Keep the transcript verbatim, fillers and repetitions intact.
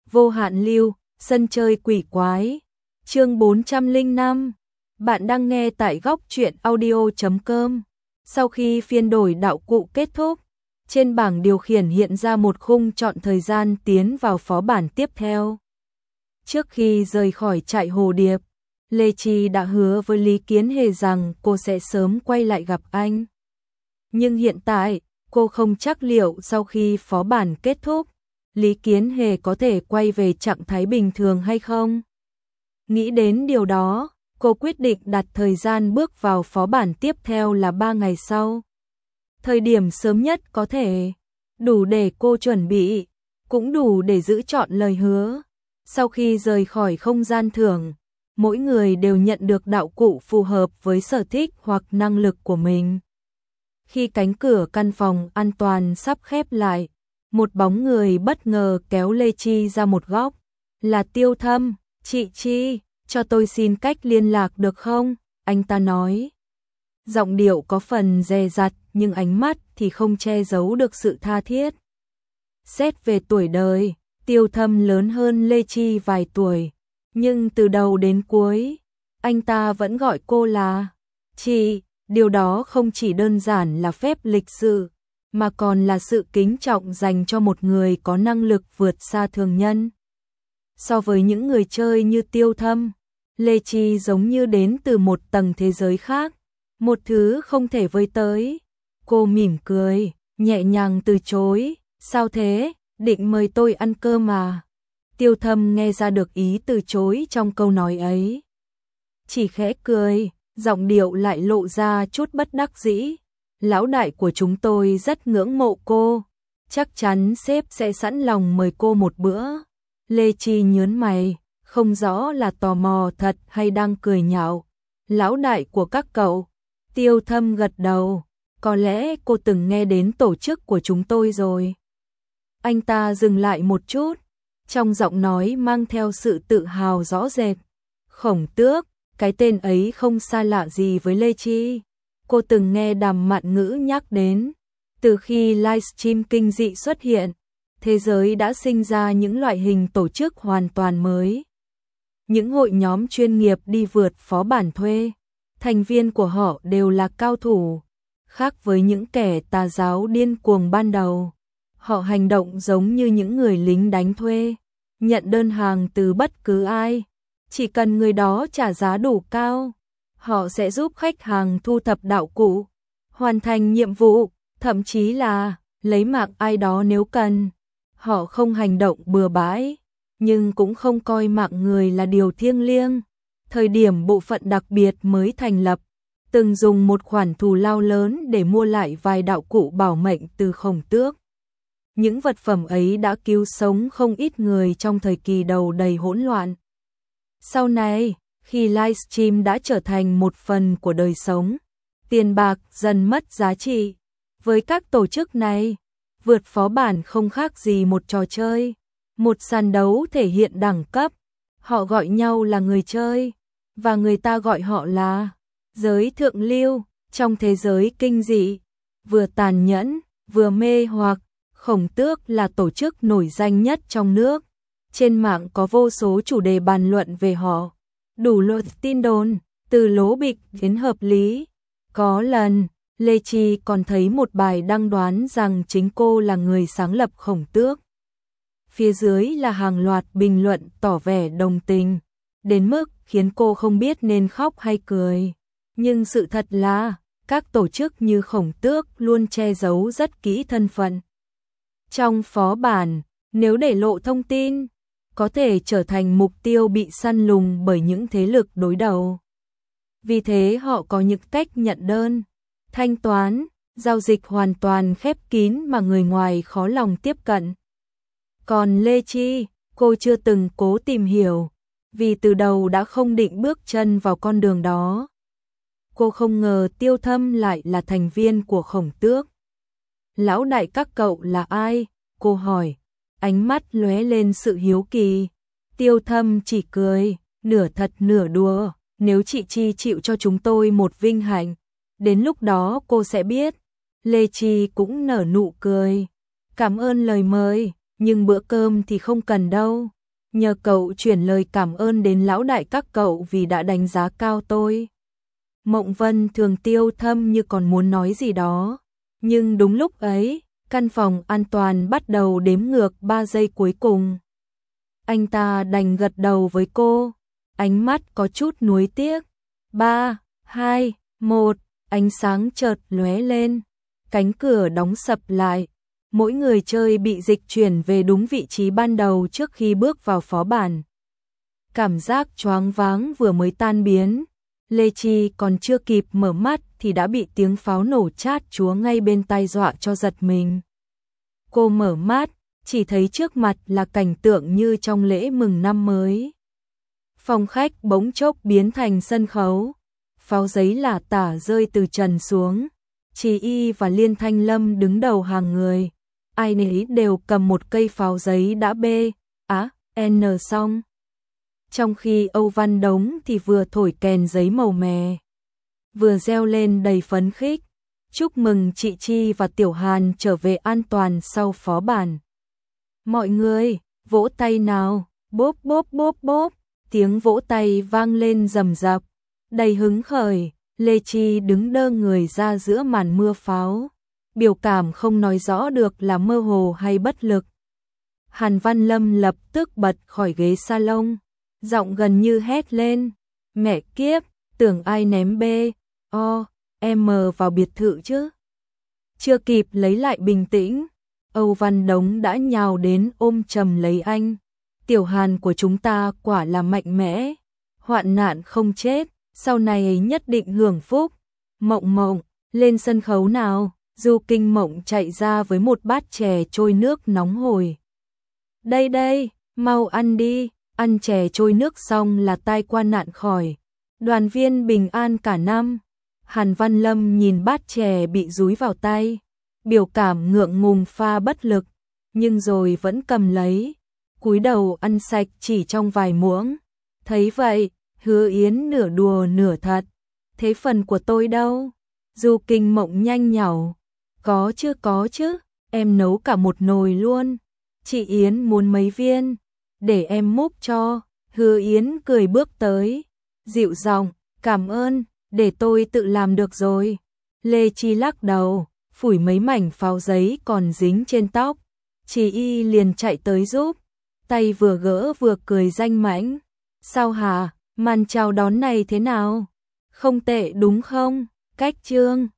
Vô hạn lưu, sân chơi quỷ quái. Chương bốn trăm lẻ năm. Bạn đang nghe tại góc truyện audio chấm com. Sau khi phiên đổi đạo cụ kết thúc, trên bảng điều khiển hiện ra một khung chọn thời gian tiến vào phó bản tiếp theo. Trước khi rời khỏi trại Hồ Điệp, Lê Chi đã hứa với Lý Kiến Hề rằng cô sẽ sớm quay lại gặp anh. Nhưng hiện tại, cô không chắc liệu sau khi phó bản kết thúc, Lý Kiến Hề có thể quay về trạng thái bình thường hay không. Nghĩ đến điều đó, cô quyết định đặt thời gian bước vào phó bản tiếp theo là ba ngày sau. Thời điểm sớm nhất có thể, đủ để cô chuẩn bị, cũng đủ để giữ trọn lời hứa. Sau khi rời khỏi không gian thưởng, mỗi người đều nhận được đạo cụ phù hợp với sở thích hoặc năng lực của mình. Khi cánh cửa căn phòng an toàn sắp khép lại, một bóng người bất ngờ kéo Lê Chi ra một góc. Là Tiêu Thâm. Chị Chi, cho tôi xin cách liên lạc được không? Anh ta nói. Giọng điệu có phần dè dặt nhưng ánh mắt thì không che giấu được sự tha thiết. Xét về tuổi đời, Tiêu Thâm lớn hơn Lê Chi vài tuổi, nhưng từ đầu đến cuối, anh ta vẫn gọi cô là chị. Điều đó không chỉ đơn giản là phép lịch sự, mà còn là sự kính trọng dành cho một người có năng lực vượt xa thường nhân. So với những người chơi như Tiêu Thâm, Lê Chi giống như đến từ một tầng thế giới khác, một thứ không thể với tới. Cô mỉm cười, nhẹ nhàng từ chối. Sao thế, định mời tôi ăn cơm mà? Tiêu Thâm nghe ra được ý từ chối trong câu nói ấy. Chỉ khẽ cười, giọng điệu lại lộ ra chút bất đắc dĩ. Lão đại của chúng tôi rất ngưỡng mộ cô, chắc chắn sếp sẽ sẵn lòng mời cô một bữa. Lê Chi nhớn mày, không rõ là tò mò thật hay đang cười nhạo. Lão đại của các cậu? Tiêu Thâm gật đầu, có lẽ cô từng nghe đến tổ chức của chúng tôi rồi. Anh ta dừng lại một chút, trong giọng nói mang theo sự tự hào rõ rệt. Khổng Tước, cái tên ấy không xa lạ gì với Lê Chi. Cô từng nghe Đàm Mạn Ngữ nhắc đến. Từ khi livestream kinh dị xuất hiện, thế giới đã sinh ra những loại hình tổ chức hoàn toàn mới. Những hội nhóm chuyên nghiệp đi vượt phó bản thuê, thành viên của họ đều là cao thủ. Khác với những kẻ tà giáo điên cuồng ban đầu, họ hành động giống như những người lính đánh thuê, nhận đơn hàng từ bất cứ ai. Chỉ cần người đó trả giá đủ cao, họ sẽ giúp khách hàng thu thập đạo cụ, hoàn thành nhiệm vụ, thậm chí là lấy mạng ai đó nếu cần. Họ không hành động bừa bãi, nhưng cũng không coi mạng người là điều thiêng liêng. Thời điểm bộ phận đặc biệt mới thành lập, từng dùng một khoản thù lao lớn để mua lại vài đạo cụ bảo mệnh từ Khổng Tước. Những vật phẩm ấy đã cứu sống không ít người trong thời kỳ đầu đầy hỗn loạn. Sau này, khi livestream đã trở thành một phần của đời sống, tiền bạc dần mất giá trị. Với các tổ chức này, vượt phó bản không khác gì một trò chơi, một sàn đấu thể hiện đẳng cấp. Họ gọi nhau là người chơi, và người ta gọi họ là giới thượng lưu. Trong thế giới kinh dị, vừa tàn nhẫn, vừa mê hoặc, Khổng Tước là tổ chức nổi danh nhất trong nước. Trên mạng có vô số chủ đề bàn luận về họ, đủ loại tin đồn, từ lố bịch đến hợp lý. Có lần, Lê Chi còn thấy một bài đăng đoán rằng chính cô là người sáng lập Khổng Tước. Phía dưới là hàng loạt bình luận tỏ vẻ đồng tình, đến mức khiến cô không biết nên khóc hay cười. Nhưng sự thật là, các tổ chức như Khổng Tước luôn che giấu rất kỹ thân phận. Trong phó bản, nếu để lộ thông tin, có thể trở thành mục tiêu bị săn lùng bởi những thế lực đối đầu. Vì thế họ có những cách nhận đơn, thanh toán, giao dịch hoàn toàn khép kín mà người ngoài khó lòng tiếp cận. Còn Lê Chi, cô chưa từng cố tìm hiểu, vì từ đầu đã không định bước chân vào con đường đó. Cô không ngờ Tiêu Thâm lại là thành viên của Khổng Tước. Lão đại các cậu là ai? Cô hỏi, ánh mắt lóe lên sự hiếu kỳ. Tiêu Thâm chỉ cười, nửa thật nửa đùa. Nếu chị Chi chịu cho chúng tôi một vinh hạnh, đến lúc đó cô sẽ biết. Lê Chi cũng nở nụ cười. Cảm ơn lời mời, nhưng bữa cơm thì không cần đâu. nhờ cậu chuyển lời cảm ơn đến lão đại các cậu vì đã đánh giá cao tôi. Mộng Vân Thường tiêu thâm như còn muốn nói gì đó, nhưng đúng lúc ấy, căn phòng an toàn bắt đầu đếm ngược ba giây cuối cùng. Anh ta đành gật đầu với cô, ánh mắt có chút nuối tiếc. ba, hai, một, ánh sáng chợt lóe lên, cánh cửa đóng sập lại. Mỗi người chơi bị dịch chuyển về đúng vị trí ban đầu trước khi bước vào phó bản. Cảm giác choáng váng vừa mới tan biến, Lê Chi còn chưa kịp mở mắt thì đã bị tiếng pháo nổ chát chúa ngay bên tai dọa cho giật mình. Cô mở mắt, chỉ thấy trước mặt là cảnh tượng như trong lễ mừng năm mới. Phòng khách bỗng chốc biến thành sân khấu, pháo giấy lả tả rơi từ trần xuống. Trì Y và Liên Thanh Lâm đứng đầu hàng người, ai nấy đều cầm một cây pháo giấy đã bê, á, n xong. Trong khi Âu Văn Đống thì vừa thổi kèn giấy màu mè, vừa reo lên đầy phấn khích, chúc mừng chị Chi và Tiểu Hàn trở về an toàn sau phó bản. Mọi người, vỗ tay nào, bốp bốp bốp bốp, tiếng vỗ tay vang lên rầm rập, đầy hứng khởi. Lê Chi đứng đơ người ra giữa màn mưa pháo, biểu cảm không nói rõ được là mơ hồ hay bất lực. Hàn Văn Lâm lập tức bật khỏi ghế salon, giọng gần như hét lên, mẹ kiếp, tưởng ai ném bê, o, em vào biệt thự chứ. Chưa kịp lấy lại bình tĩnh, Âu Văn Đống đã nhào đến ôm chầm lấy anh. Tiểu Hàn của chúng ta quả là mạnh mẽ, hoạn nạn không chết, sau này ấy nhất định hưởng phúc. Mộng Mộng, lên sân khấu nào. Du Kinh Mộng chạy ra với một bát chè trôi nước nóng hổi. Đây đây, mau ăn đi, ăn chè trôi nước xong là tai qua nạn khỏi. Đoàn viên bình an cả năm. Hàn Văn Lâm nhìn bát chè bị dúi vào tay, biểu cảm ngượng ngùng pha bất lực, nhưng rồi vẫn cầm lấy, cúi đầu ăn sạch chỉ trong vài muỗng. Thấy vậy, Hứa Yến nửa đùa nửa thật, thế phần của tôi đâu? Du Kinh Mộng nhanh nhảu, có chứ có chứ, em nấu cả một nồi luôn. Chị Yến muốn mấy viên, để em múc cho. Hứa Yến cười bước tới, dịu giọng, cảm ơn, để tôi tự làm được rồi. Lê Chi lắc đầu, phủi mấy mảnh pháo giấy còn dính trên tóc. Chị Y liền chạy tới giúp, tay vừa gỡ vừa cười danh mãnh. Sao hả, màn chào đón này thế nào? Không tệ đúng không? Cách trương